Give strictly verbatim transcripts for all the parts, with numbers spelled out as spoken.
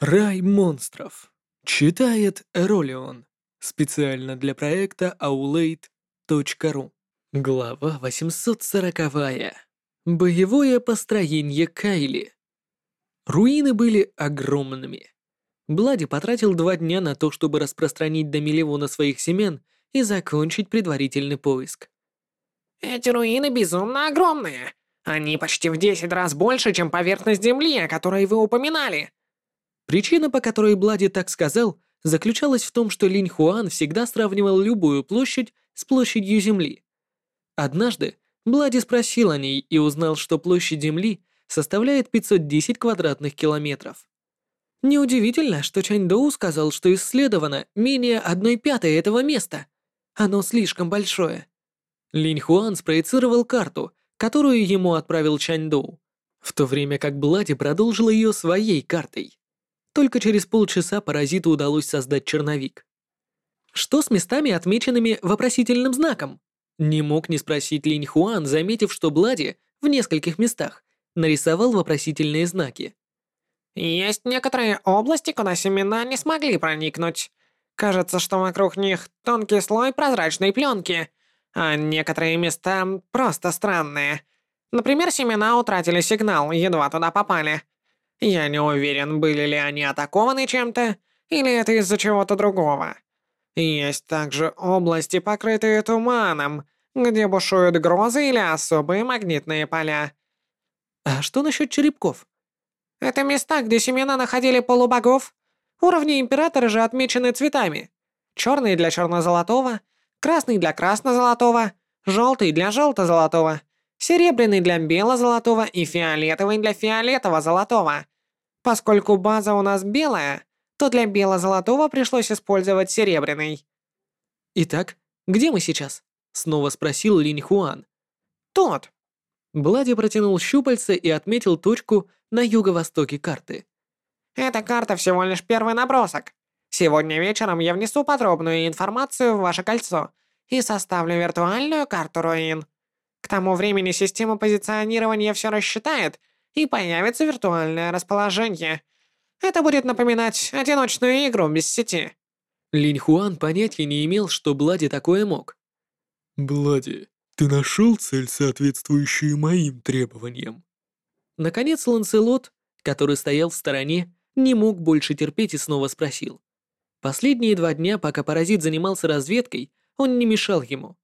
Рай монстров. Читает Эролион. Специально для проекта аулейт точка ру. Глава восемьсот сороковая. Боевое построение Кайли. Руины были огромными. Блади потратил два дня на то, чтобы распространить до миллиона своих семян и закончить предварительный поиск. Эти руины безумно огромные. Они почти в десять раз больше, чем поверхность Земли, о которой вы упоминали. Причина, по которой Блади так сказал, заключалась в том, что Линь Хуан всегда сравнивал любую площадь с площадью Земли. Однажды Блади спросил о ней и узнал, что площадь Земли составляет пятьсот десять квадратных километров. Неудивительно, что Чаньдоу сказал, что исследовано менее одной пятой этого места. Оно слишком большое. Линь Хуан спроецировал карту, которую ему отправил Чаньдоу, в то время как Блади продолжил ее своей картой. Только через полчаса паразиту удалось создать черновик. Что с местами, отмеченными вопросительным знаком? Не мог не спросить Линь Хуан, заметив, что Блади в нескольких местах нарисовал вопросительные знаки. Есть некоторые области, куда семена не смогли проникнуть. Кажется, что вокруг них тонкий слой прозрачной пленки, а некоторые места просто странные. Например, семена утратили сигнал, едва туда попали. Я не уверен, были ли они атакованы чем-то, или это из-за чего-то другого. Есть также области, покрытые туманом, где бушуют грозы или особые магнитные поля. А что насчет черепков? Это места, где семена находили полубогов. Уровни императора же отмечены цветами. Черный для черно-золотого, красный для красно-золотого, желтый для желто-золотого, серебряный для бело-золотого и фиолетовый для фиолетово-золотого. Поскольку база у нас белая, то для бело-золотого пришлось использовать серебряный. Итак, где мы сейчас? Снова спросил Линь Хуан. Тут. Блади протянул щупальца и отметил точку на юго-востоке карты. Эта карта всего лишь первый набросок. Сегодня вечером я внесу подробную информацию в ваше кольцо и составлю виртуальную карту руин. К тому времени система позиционирования все рассчитает, и появится виртуальное расположение. Это будет напоминать одиночную игру без сети. Линь Хуан понятия не имел, что Блади такое мог. «Блади, ты нашел цель, соответствующую моим требованиям?» Наконец Ланселот, который стоял в стороне, не мог больше терпеть и снова спросил. Последние два дня, пока паразит занимался разведкой, он не мешал ему.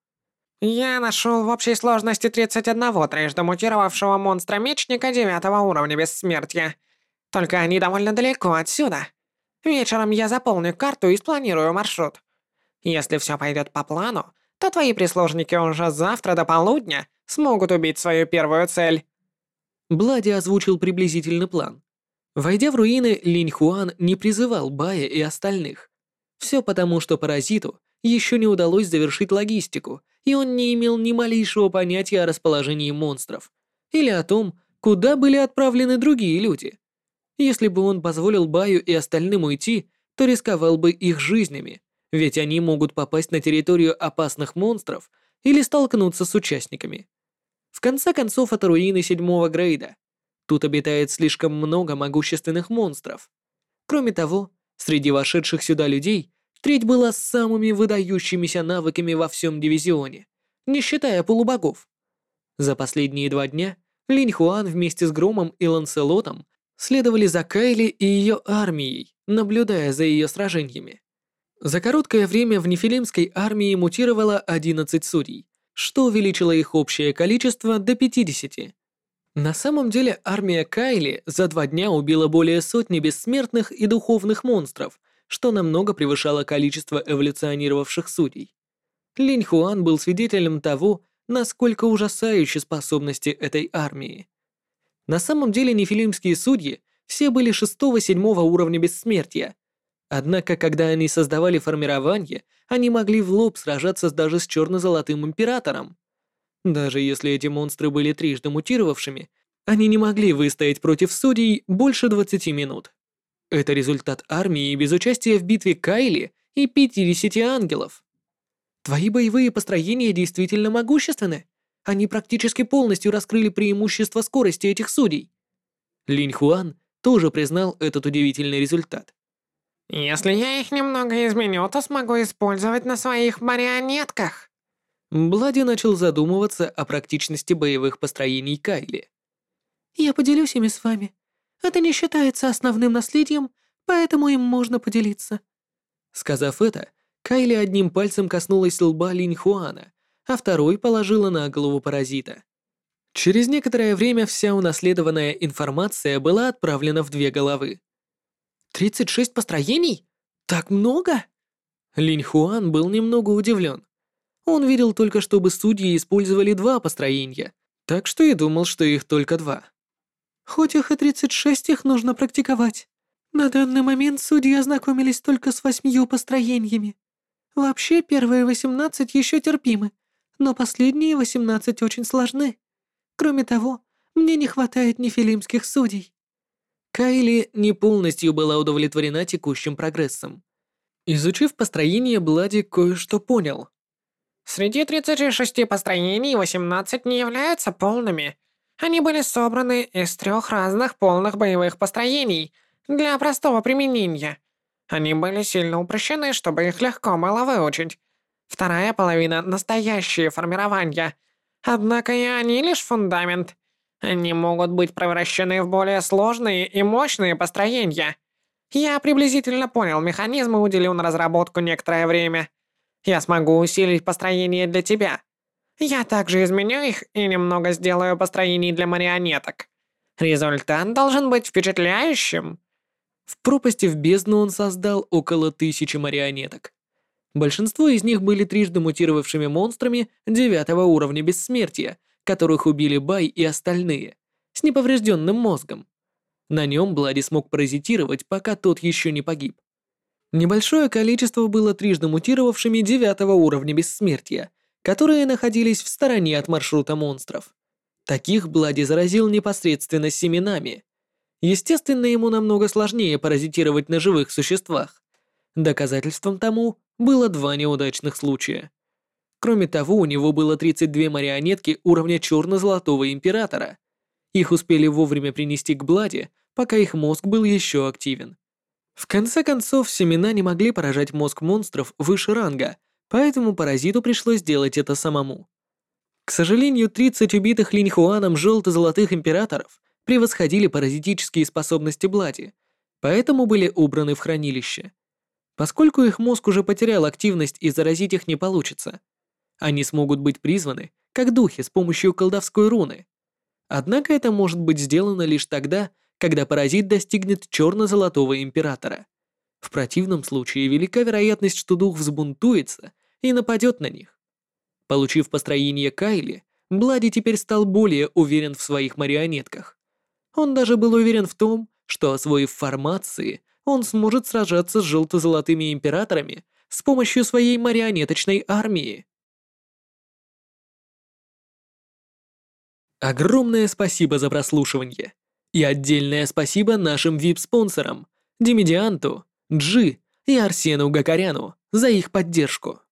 Я нашел в общей сложности тридцать одного трижды мутировавшего монстра-мечника девятого уровня бессмертия. Только они довольно далеко отсюда. Вечером я заполню карту и спланирую маршрут. Если все пойдет по плану, то твои прислужники уже завтра до полудня смогут убить свою первую цель. Блади озвучил приблизительный план. Войдя в руины, Линь Хуан не призывал Бая и остальных. Все потому, что паразиту еще не удалось завершить логистику, и он не имел ни малейшего понятия о расположении монстров или о том, куда были отправлены другие люди. Если бы он позволил Баю и остальным уйти, то рисковал бы их жизнями, ведь они могут попасть на территорию опасных монстров или столкнуться с участниками. В конце концов, это руины седьмого грейда. Тут обитает слишком много могущественных монстров. Кроме того, среди вошедших сюда людей треть была с самыми выдающимися навыками во всем дивизионе, не считая полубогов. За последние два дня Линь Хуан вместе с Громом и Ланселотом следовали за Кайли и ее армией, наблюдая за ее сражениями. За короткое время в Нефилимской армии мутировало одиннадцать судей, что увеличило их общее количество до пятидесяти. На самом деле армия Кайли за два дня убила более сотни бессмертных и духовных монстров, что намного превышало количество эволюционировавших судей. Линь Хуан был свидетелем того, насколько ужасающие способности этой армии. На самом деле нефилимские судьи все были шестого-седьмого уровня бессмертия. Однако, когда они создавали формирование, они могли в лоб сражаться даже с черно-золотым императором. Даже если эти монстры были трижды мутировавшими, они не могли выстоять против судей больше двадцати минут. Это результат армии без участия в битве Кайли и пятидесяти ангелов. Твои боевые построения действительно могущественны. Они практически полностью раскрыли преимущество скорости этих судей. Линь Хуан тоже признал этот удивительный результат. Если я их немного изменю, то смогу использовать на своих марионетках. Блади начал задумываться о практичности боевых построений Кайли. Я поделюсь ими с вами. Это не считается основным наследием, поэтому им можно поделиться. Сказав это, Кайли одним пальцем коснулась лба Линьхуана, а второй положила на голову паразита. Через некоторое время вся унаследованная информация была отправлена в две головы. «Тридцать шесть построений? Так много?» Линьхуан был немного удивлен. Он видел только, чтобы судьи использовали два построения, так что и думал, что их только два. «Хоть их и тридцать шесть, их нужно практиковать. На данный момент судьи ознакомились только с восьмью построениями. Вообще, первые восемнадцать еще терпимы, но последние восемнадцать очень сложны. Кроме того, мне не хватает нефилимских судей». Кайли не полностью была удовлетворена текущим прогрессом. Изучив построение, Блади кое-что понял. Среди тридцати шести построений восемнадцать не являются полными. Они были собраны из трех разных полных боевых построений для простого применения. Они были сильно упрощены, чтобы их легко было выучить. Вторая половина — настоящие формирования. Однако и они лишь фундамент. Они могут быть превращены в более сложные и мощные построения. Я приблизительно понял механизм и уделил на разработку некоторое время. Я смогу усилить построение для тебя. Я также изменю их и немного сделаю построений для марионеток. Результат должен быть впечатляющим. В пропасти в бездну он создал около тысячи марионеток. Большинство из них были трижды мутировавшими монстрами девятого уровня бессмертия, которых убили Бай и остальные, с неповрежденным мозгом. На нем Блади смог паразитировать, пока тот еще не погиб. Небольшое количество было трижды мутировавшими девятого уровня бессмертия, которые находились в стороне от маршрута монстров. Таких Блади заразил непосредственно семенами. Естественно, ему намного сложнее паразитировать на живых существах. Доказательством тому было два неудачных случая. Кроме того, у него было тридцать две марионетки уровня черно-золотого императора. Их успели вовремя принести к Блади, пока их мозг был еще активен. В конце концов, семена не могли поражать мозг монстров выше ранга, поэтому паразиту пришлось делать это самому. К сожалению, тридцать убитых Линьхуаном желто-золотых императоров превосходили паразитические способности Блади, поэтому были убраны в хранилище. Поскольку их мозг уже потерял активность и заразить их не получится, они смогут быть призваны как духи с помощью колдовской руны. Однако это может быть сделано лишь тогда, когда паразит достигнет черно-золотого императора. В противном случае велика вероятность, что дух взбунтуется и нападет на них. Получив построение Кайли, Блади теперь стал более уверен в своих марионетках. Он даже был уверен в том, что, освоив формации, он сможет сражаться с желто-золотыми императорами с помощью своей марионеточной армии. Огромное спасибо за прослушивание. И отдельное спасибо нашим ви ай пи-спонсорам Димедианту, Джи и Арсену Гакаряну за их поддержку.